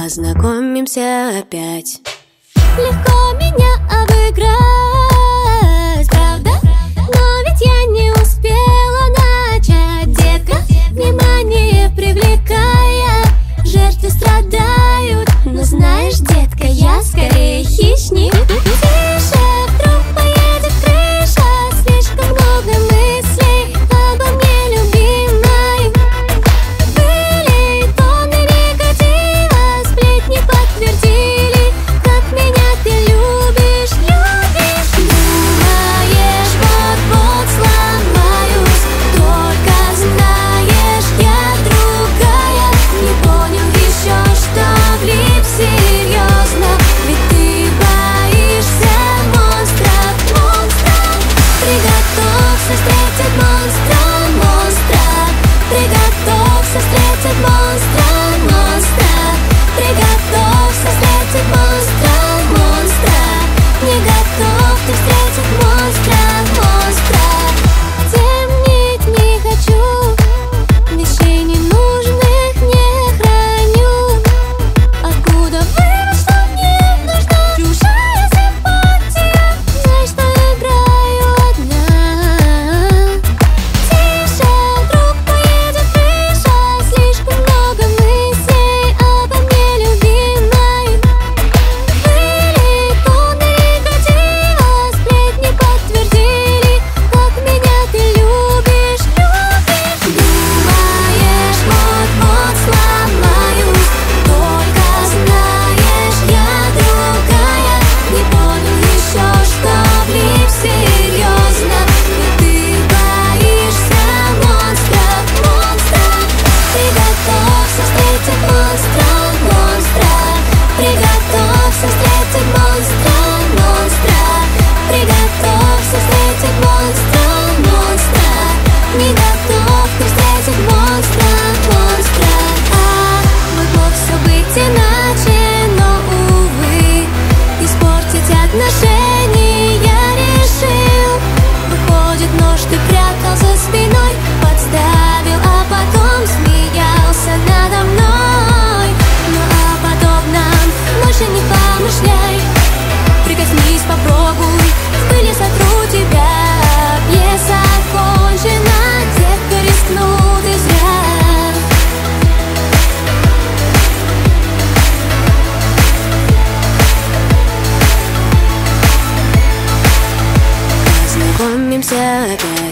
Познакомимся опять. Легко меня обыграть, правда? Но ведь я не успела начать, детка. Внимание привлекая, жертвы страдают. Но знаешь, детка, я скорее хищник. Тише, вдруг поедет крыша. Слишком много мыслей обо мне, любимой. Были тонны негатива, сплетни подтвердили, как меня ты любишь, любишь. Думаешь, вот-вот сломаюсь, только знаешь, я другая. Не понял еще, что влип серьезно, ведь ты боишься монстров, монстров. Приготовься встретить монстра, монстра. Приготовься встретить монстра, монстра. Приготовься встретить монстра, монстра. Не готов ты встретить монстра, монстра. Темнить не хочу, вещей ненужных не храню. Откуда вырос, что мне нужна чужая симпатия? Знаешь, что играю одна. Тише, вдруг поедет крыша. Слишком много мыслей обо мне, любимой. Были тонны негатива, сплетни подтвердили, как меня ты любишь, любишь. Думаешь, вот-вот сломаюсь, только знаешь, я другая. Не понял еще, что влип серьезно, ведь ты боишься монстров, монстров. Приготовься встретить монстра, монстра. Приготовься встретить монстра, монстра. Приготовься встретить монстра, монстра. Не готов ты встретить монстра, монстра. Могло все быть иначе, но, увы, испортить отношения я решил. Выходит, нож ты прятал за спиной, подставил, а потом смеялся надо мной. Но о подобном больше не помышляй. Прикоснись, попробуй, в пыли сотру тебя. Пьеса окончена, детка, рискнул ты зря. Познакомимся опять.